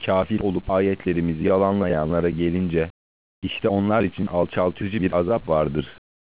kafir olup ayetlerimizi yalanlayanlara gelince, işte onlar için alçaltıcı bir azap vardır.